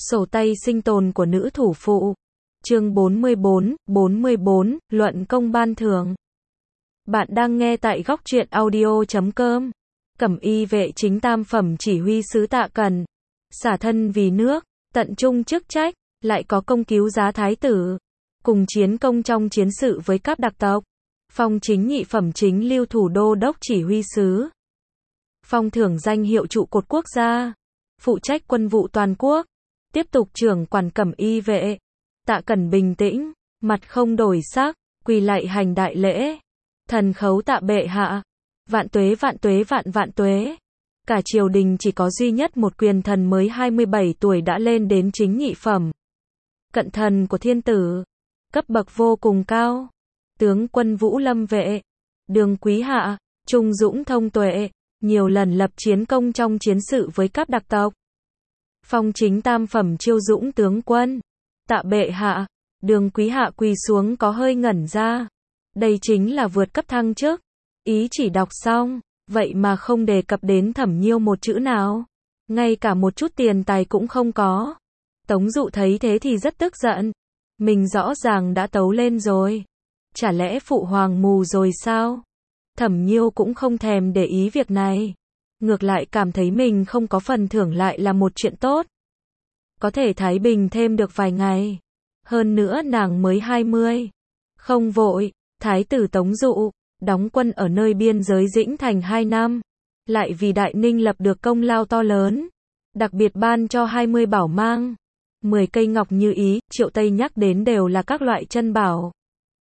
Sổ tay sinh tồn của nữ thủ phụ. Chương 44, Luận công ban thưởng. Bạn đang nghe tại góc truyện audio.com. Cẩm y vệ chính tam phẩm chỉ huy sứ Tạ Cẩn, xả thân vì nước, tận trung chức trách, lại có công cứu giá thái tử, cùng chiến công trong chiến sự với các đặc tộc. Phong chính nhị phẩm chính lưu thủ đô đốc chỉ huy sứ. Phong thưởng danh hiệu trụ cột quốc gia, phụ trách quân vụ toàn quốc. Tiếp tục trưởng quản cẩm y vệ. Tạ Cẩn bình tĩnh, mặt không đổi sắc, quỳ lạy hành đại lễ. Thần khấu tạ bệ hạ. Vạn tuế vạn tuế vạn vạn tuế. Cả triều đình chỉ có duy nhất một quyền thần mới 27 tuổi đã lên đến chính nhị phẩm. Cận thần của thiên tử. Cấp bậc vô cùng cao. Tướng quân Vũ Lâm vệ. Đường quý hạ, trung dũng thông tuệ, nhiều lần lập chiến công trong chiến sự với các đặc tộc. Phong chính tam phẩm chiêu dũng tướng quân. Tạ bệ hạ. Đường quý hạ quỳ xuống có hơi ngẩn ra. Đây chính là vượt cấp thăng chức. Ý chỉ đọc xong, vậy mà không đề cập đến Thẩm Nhiêu một chữ nào. Ngay cả một chút tiền tài cũng không có. Tống Dụ thấy thế thì rất tức giận. Mình rõ ràng đã tấu lên rồi. Chả lẽ phụ hoàng mù rồi sao? Thẩm Nhiêu cũng không thèm để ý việc này. Ngược lại cảm thấy mình không có phần thưởng lại là một chuyện tốt. Có thể thái bình thêm được vài ngày. Hơn nữa nàng mới 20. Không vội, thái tử Tống Dụ, đóng quân ở nơi biên giới Dĩnh Thành 2 năm. Lại vì Đại Ninh lập được công lao to lớn. Đặc biệt ban cho 20 bảo mang. 10 cây ngọc như ý, Triệu Tây nhắc đến đều là các loại chân bảo.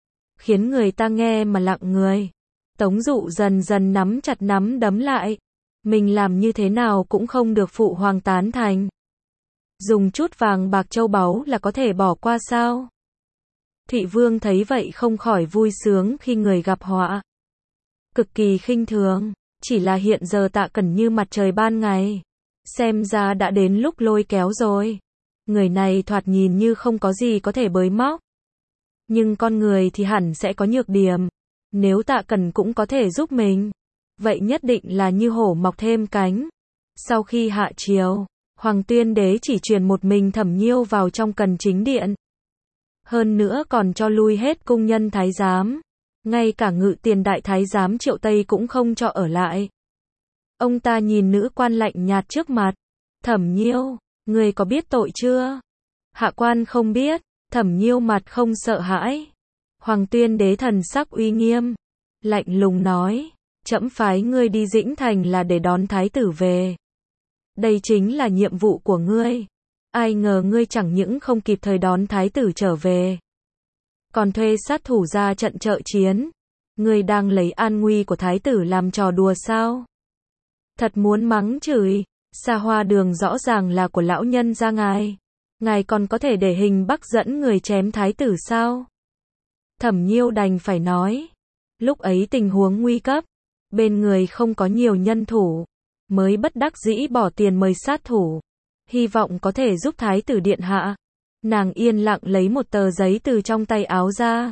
Khiến người ta nghe mà lặng người. Tống Dụ dần dần nắm chặt nắm đấm lại. Mình làm như thế nào cũng không được phụ hoàng tán thành. Dùng chút vàng bạc châu báu là có thể bỏ qua sao? Thụy Vương thấy vậy không khỏi vui sướng khi người gặp họa. Cực kỳ khinh thường, chỉ là hiện giờ Tạ Cẩn như mặt trời ban ngày. Xem ra đã đến lúc lôi kéo rồi. Người này thoạt nhìn như không có gì có thể bới móc. Nhưng con người thì hẳn sẽ có nhược điểm. Nếu Tạ Cẩn cũng có thể giúp mình, vậy nhất định là như hổ mọc thêm cánh. Sau khi hạ triều, Hoàng Tuyên Đế chỉ truyền một mình Thẩm Nhiêu vào trong Cần Chính Điện. Hơn nữa còn cho lui hết cung nhân thái giám. Ngay cả ngự tiền đại thái giám Triệu Tây cũng không cho ở lại. Ông ta nhìn nữ quan lạnh nhạt trước mặt. Thẩm Nhiêu, người có biết tội chưa? Hạ quan không biết. Thẩm Nhiêu mặt không sợ hãi. Hoàng Tuyên Đế thần sắc uy nghiêm. Lạnh lùng nói. Trẫm phái ngươi đi Dĩnh Thành là để đón thái tử về. Đây chính là nhiệm vụ của ngươi. Ai ngờ ngươi chẳng những không kịp thời đón thái tử trở về, còn thuê sát thủ ra trận trợ chiến. Ngươi đang lấy an nguy của thái tử làm trò đùa sao? Thật muốn mắng chửi. Xa Hoa Đường rõ ràng là của lão nhân gia ngài. Ngài còn có thể để hình bắc dẫn người chém thái tử sao? Thẩm Nhiêu đành phải nói. Lúc ấy tình huống nguy cấp, bên người không có nhiều nhân thủ, mới bất đắc dĩ bỏ tiền mời sát thủ. Hy vọng có thể giúp thái tử điện hạ. Nàng yên lặng lấy một tờ giấy từ trong tay áo ra.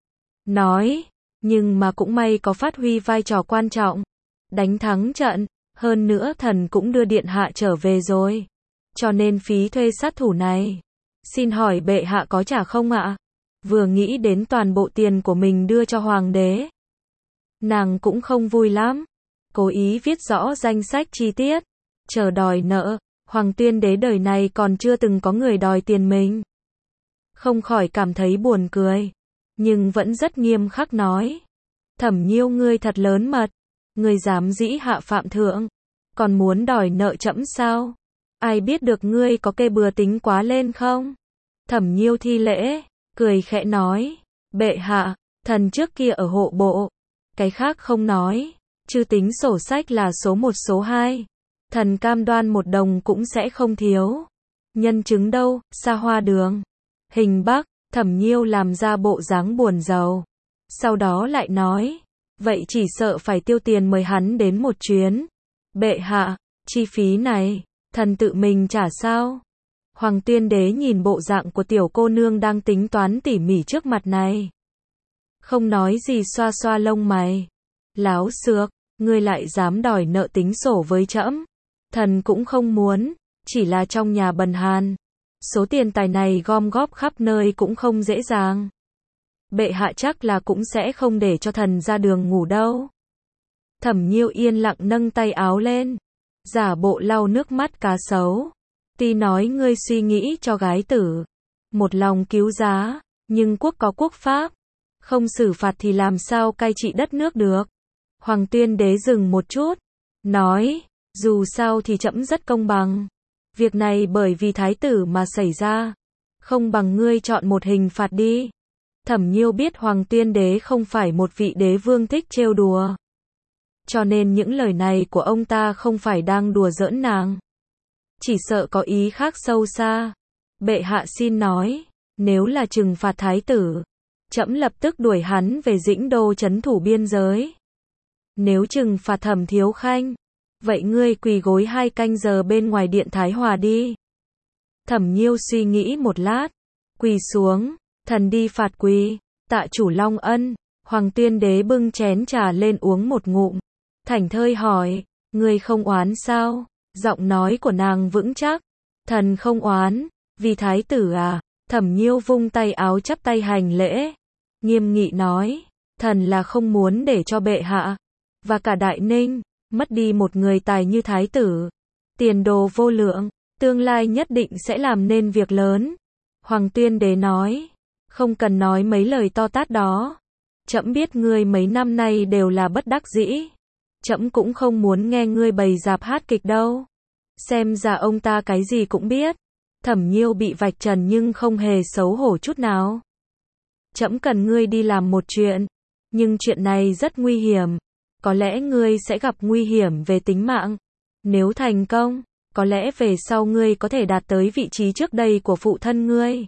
Nói, nhưng mà cũng may có phát huy vai trò quan trọng. Đánh thắng trận, hơn nữa thần cũng đưa điện hạ trở về rồi. Cho nên phí thuê sát thủ này, xin hỏi bệ hạ có trả không ạ? Vừa nghĩ đến toàn bộ tiền của mình đưa cho hoàng đế, nàng cũng không vui lắm. Cố ý viết rõ danh sách chi tiết, chờ đòi nợ. Hoàng Tuyên Đế đời này còn chưa từng có người đòi tiền mình. Không khỏi cảm thấy buồn cười, nhưng vẫn rất nghiêm khắc nói. Thẩm Nhiêu ngươi thật lớn mật. Ngươi dám dĩ hạ phạm thượng, còn muốn đòi nợ trẫm sao? Ai biết được ngươi có kê bừa tính quá lên không? Thẩm Nhiêu thi lễ, cười khẽ nói. Bệ hạ, thần trước kia ở hộ bộ. Cái khác không nói, chứ tính sổ sách là số 1 số 2. Thần cam đoan 1 đồng cũng sẽ không thiếu. Nhân chứng đâu? Xa Hoa Đường. Hình bắc. Thẩm Nhiêu làm ra bộ dáng buồn rầu. Sau đó lại nói. Vậy chỉ sợ phải tiêu tiền mời hắn đến một chuyến. Bệ hạ, chi phí này, thần tự mình trả sao? Hoàng Tuyên Đế nhìn bộ dạng của tiểu cô nương đang tính toán tỉ mỉ trước mặt này. Không nói gì xoa xoa lông mày. Láo xược, ngươi lại dám đòi nợ tính sổ với trẫm. Thần cũng không muốn, chỉ là trong nhà bần hàn. Số tiền tài này gom góp khắp nơi cũng không dễ dàng. Bệ hạ chắc là cũng sẽ không để cho thần ra đường ngủ đâu. Thẩm Nhiêu yên lặng nâng tay áo lên, giả bộ lau nước mắt cá sấu. Tuy nói ngươi suy nghĩ cho gái tử, một lòng cứu giá, nhưng quốc có quốc pháp, không xử phạt thì làm sao cai trị đất nước được. Hoàng Tuyên Đế dừng một chút, nói, dù sao thì trẫm rất công bằng. Việc này bởi vì thái tử mà xảy ra, không bằng ngươi chọn một hình phạt đi. Thẩm Nhiêu biết Hoàng Tuyên Đế không phải một vị đế vương thích trêu đùa, cho nên những lời này của ông ta không phải đang đùa giỡn nàng, chỉ sợ có ý khác sâu xa. Bệ hạ xin nói, nếu là trừng phạt thái tử, trẫm lập tức đuổi hắn về Dĩnh Đô trấn thủ biên giới. Nếu trừng phạt Thẩm Thiếu Khanh, vậy ngươi quỳ gối 2 canh giờ bên ngoài điện Thái Hòa đi. Thẩm Nhiêu suy nghĩ một lát, quỳ xuống, thần đi phạt quỳ, tạ chủ long ân. Hoàng Tuyên Đế bưng chén trà lên uống một ngụm, thảnh thơi hỏi, ngươi không oán sao? Giọng nói của nàng vững chắc, thần không oán, vì thái tử à? Thẩm Nhiêu vung tay áo chắp tay hành lễ, nghiêm nghị nói, thần là không muốn để cho bệ hạ và cả Đại Ninh mất đi một người tài như thái tử, tiền đồ vô lượng, tương lai nhất định sẽ làm nên việc lớn. Hoàng Tuyên Đế nói, không cần nói mấy lời to tát đó, trẫm biết ngươi mấy năm nay đều là bất đắc dĩ, trẫm cũng không muốn nghe ngươi bày dạp hát kịch đâu. Xem ra ông ta cái gì cũng biết. Thẩm Nhiêu bị vạch trần nhưng không hề xấu hổ chút nào. Trẫm cần ngươi đi làm một chuyện, nhưng chuyện này rất nguy hiểm, có lẽ ngươi sẽ gặp nguy hiểm về tính mạng. Nếu thành công, có lẽ về sau ngươi có thể đạt tới vị trí trước đây của phụ thân ngươi.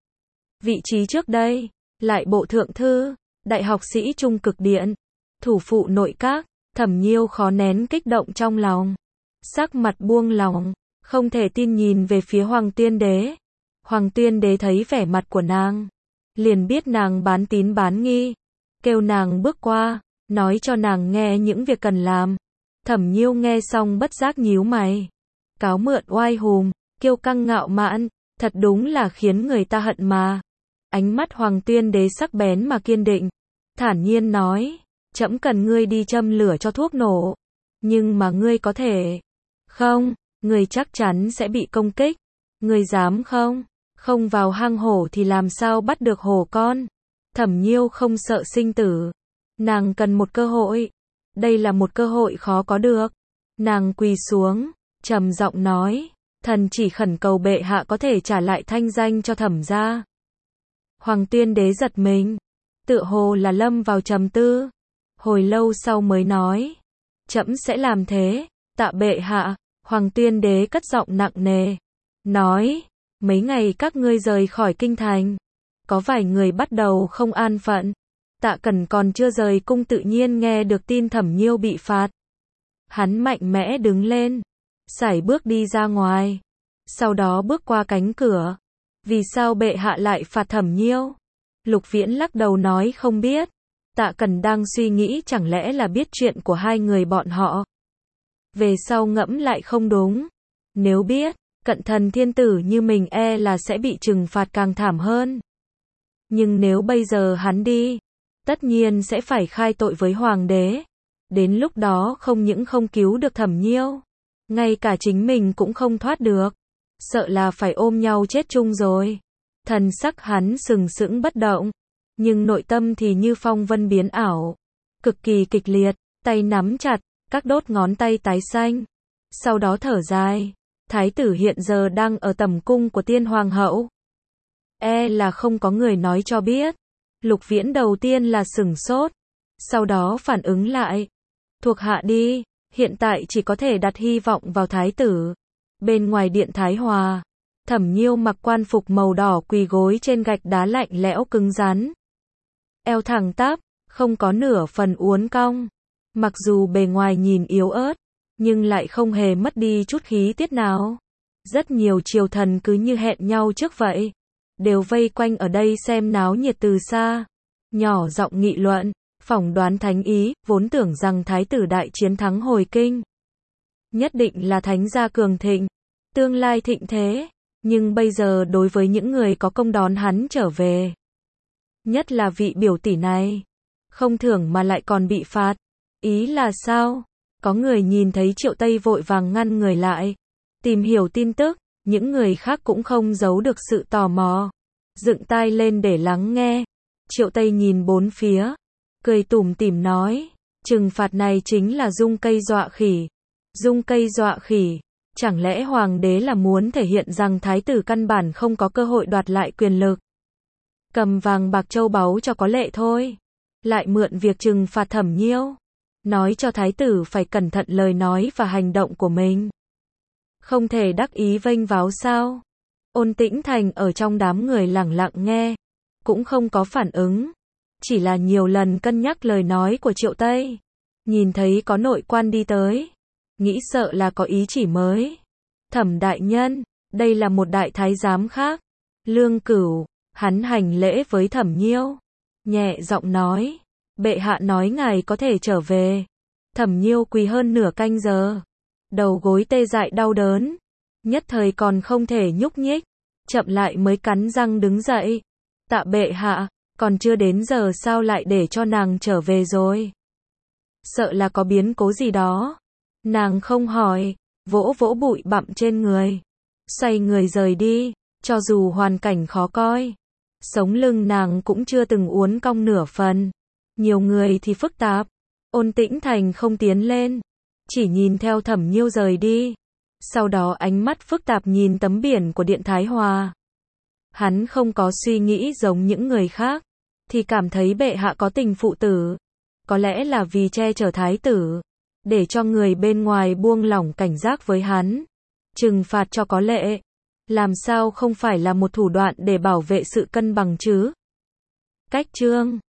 Vị trí trước đây, lại bộ thượng thư, đại học sĩ trung cực điện, thủ phụ nội các. Thẩm Nhiêu khó nén kích động trong lòng, sắc mặt buông lỏng, không thể tin nhìn về phía Hoàng Tuyên Đế. Hoàng Tuyên Đế thấy vẻ mặt của nàng, liền biết nàng bán tín bán nghi, kêu nàng bước qua, nói cho nàng nghe những việc cần làm. Thẩm Nhiêu nghe xong bất giác nhíu mày, cáo mượn oai hùng, kiêu căng ngạo mạn, thật đúng là khiến người ta hận mà. Ánh mắt Hoàng Tuyên Đế sắc bén mà kiên định, thản nhiên nói, trẫm cần ngươi đi châm lửa cho thuốc nổ, nhưng mà ngươi có thể không? Ngươi chắc chắn sẽ bị công kích. Ngươi dám không? Không vào hang hổ thì làm sao bắt được hổ con? Thẩm Nhiêu không sợ sinh tử, nàng cần một cơ hội. Đây là một cơ hội khó có được. Nàng quỳ xuống, trầm giọng nói, thần chỉ khẩn cầu bệ hạ có thể trả lại thanh danh cho Thẩm gia. Hoàng Tuyên Đế giật mình, tựa hồ là lâm vào trầm tư, hồi lâu sau mới nói, trẫm sẽ làm thế, tạ bệ hạ. Hoàng Tuyên Đế cất giọng nặng nề, nói, mấy ngày các ngươi rời khỏi kinh thành, có vài người bắt đầu không an phận. Tạ Cẩn còn chưa rời cung tự nhiên nghe được tin Thẩm Nhiêu bị phạt. Hắn mạnh mẽ đứng lên, sải bước đi ra ngoài, sau đó bước qua cánh cửa. Vì sao bệ hạ lại phạt Thẩm Nhiêu? Lục Viễn lắc đầu nói không biết. Tạ Cẩn đang suy nghĩ chẳng lẽ là biết chuyện của hai người bọn họ. Về sau ngẫm lại không đúng. Nếu biết, cận thần thiên tử như mình e là sẽ bị trừng phạt càng thảm hơn. Nhưng nếu bây giờ hắn đi, tất nhiên sẽ phải khai tội với hoàng đế. Đến lúc đó không những không cứu được Thẩm Nhiêu, ngay cả chính mình cũng không thoát được. Sợ là phải ôm nhau chết chung rồi. Thần sắc hắn sừng sững bất động, nhưng nội tâm thì như phong vân biến ảo, cực kỳ kịch liệt, tay nắm chặt, các đốt ngón tay tái xanh. Sau đó thở dài, thái tử hiện giờ đang ở tẩm cung của tiên hoàng hậu. E là không có người nói cho biết. Lục Viễn đầu tiên là sửng sốt, sau đó phản ứng lại. Thuộc hạ đi, hiện tại chỉ có thể đặt hy vọng vào thái tử. Bên ngoài điện Thái Hòa, Thẩm Nhiêu mặc quan phục màu đỏ quỳ gối trên gạch đá lạnh lẽo cứng rắn. Eo thẳng tắp, không có nửa phần uốn cong. Mặc dù bề ngoài nhìn yếu ớt, nhưng lại không hề mất đi chút khí tiết nào. Rất nhiều triều thần cứ như hẹn nhau trước vậy, đều vây quanh ở đây xem náo nhiệt từ xa, nhỏ giọng nghị luận, phỏng đoán thánh ý, vốn tưởng rằng thái tử đại chiến thắng hồi kinh. Nhất định là thánh gia cường thịnh, tương lai thịnh thế, Nhưng bây giờ đối với những người có công đón hắn trở về, nhất là vị biểu tỷ này, không thưởng mà lại còn bị phạt. Ý là sao? Có người nhìn thấy Triệu Tây vội vàng ngăn người lại, tìm hiểu tin tức, những người khác cũng không giấu được sự tò mò, dựng tai lên để lắng nghe. Triệu Tây nhìn bốn phía, cười tủm tỉm nói, trừng phạt này chính là dung cây dọa khỉ. Dung cây dọa khỉ, chẳng lẽ hoàng đế là muốn thể hiện rằng thái tử căn bản không có cơ hội đoạt lại quyền lực? Cầm vàng bạc châu báu cho có lệ thôi, lại mượn việc trừng phạt Thẩm Nhiêu, nói cho thái tử phải cẩn thận lời nói và hành động của mình. Không thể đắc ý vênh váo sao? Ôn Tĩnh Thành ở trong đám người lẳng lặng nghe, cũng không có phản ứng, chỉ là nhiều lần cân nhắc lời nói của Triệu Tây. Nhìn thấy có nội quan đi tới, nghĩ sợ là có ý chỉ mới. Thẩm đại nhân, đây là một đại thái giám khác, Lương Cửu. Hắn hành lễ với Thẩm Nhiêu, nhẹ giọng nói, bệ hạ nói ngài có thể trở về. Thẩm Nhiêu quỳ hơn nửa canh giờ, đầu gối tê dại đau đớn, nhất thời còn không thể nhúc nhích, chậm lại mới cắn răng đứng dậy. Tạ bệ hạ, còn chưa đến giờ sao lại để cho nàng trở về rồi? Sợ là có biến cố gì đó. Nàng không hỏi, vỗ vỗ bụi bặm trên người, xoay người rời đi, cho dù hoàn cảnh khó coi. Sống lưng nàng cũng chưa từng uốn cong nửa phần. Nhiều người thì phức tạp. Ôn Tĩnh Thành không tiến lên, chỉ nhìn theo Thẩm Nhiêu rời đi. Sau đó ánh mắt phức tạp nhìn tấm biển của Điện Thái Hòa. Hắn không có suy nghĩ giống những người khác, thì cảm thấy bệ hạ có tình phụ tử. Có lẽ là vì che chở thái tử, để cho người bên ngoài buông lỏng cảnh giác với hắn, trừng phạt cho có lệ. Làm sao không phải là một thủ đoạn để bảo vệ sự cân bằng chứ? Cách chương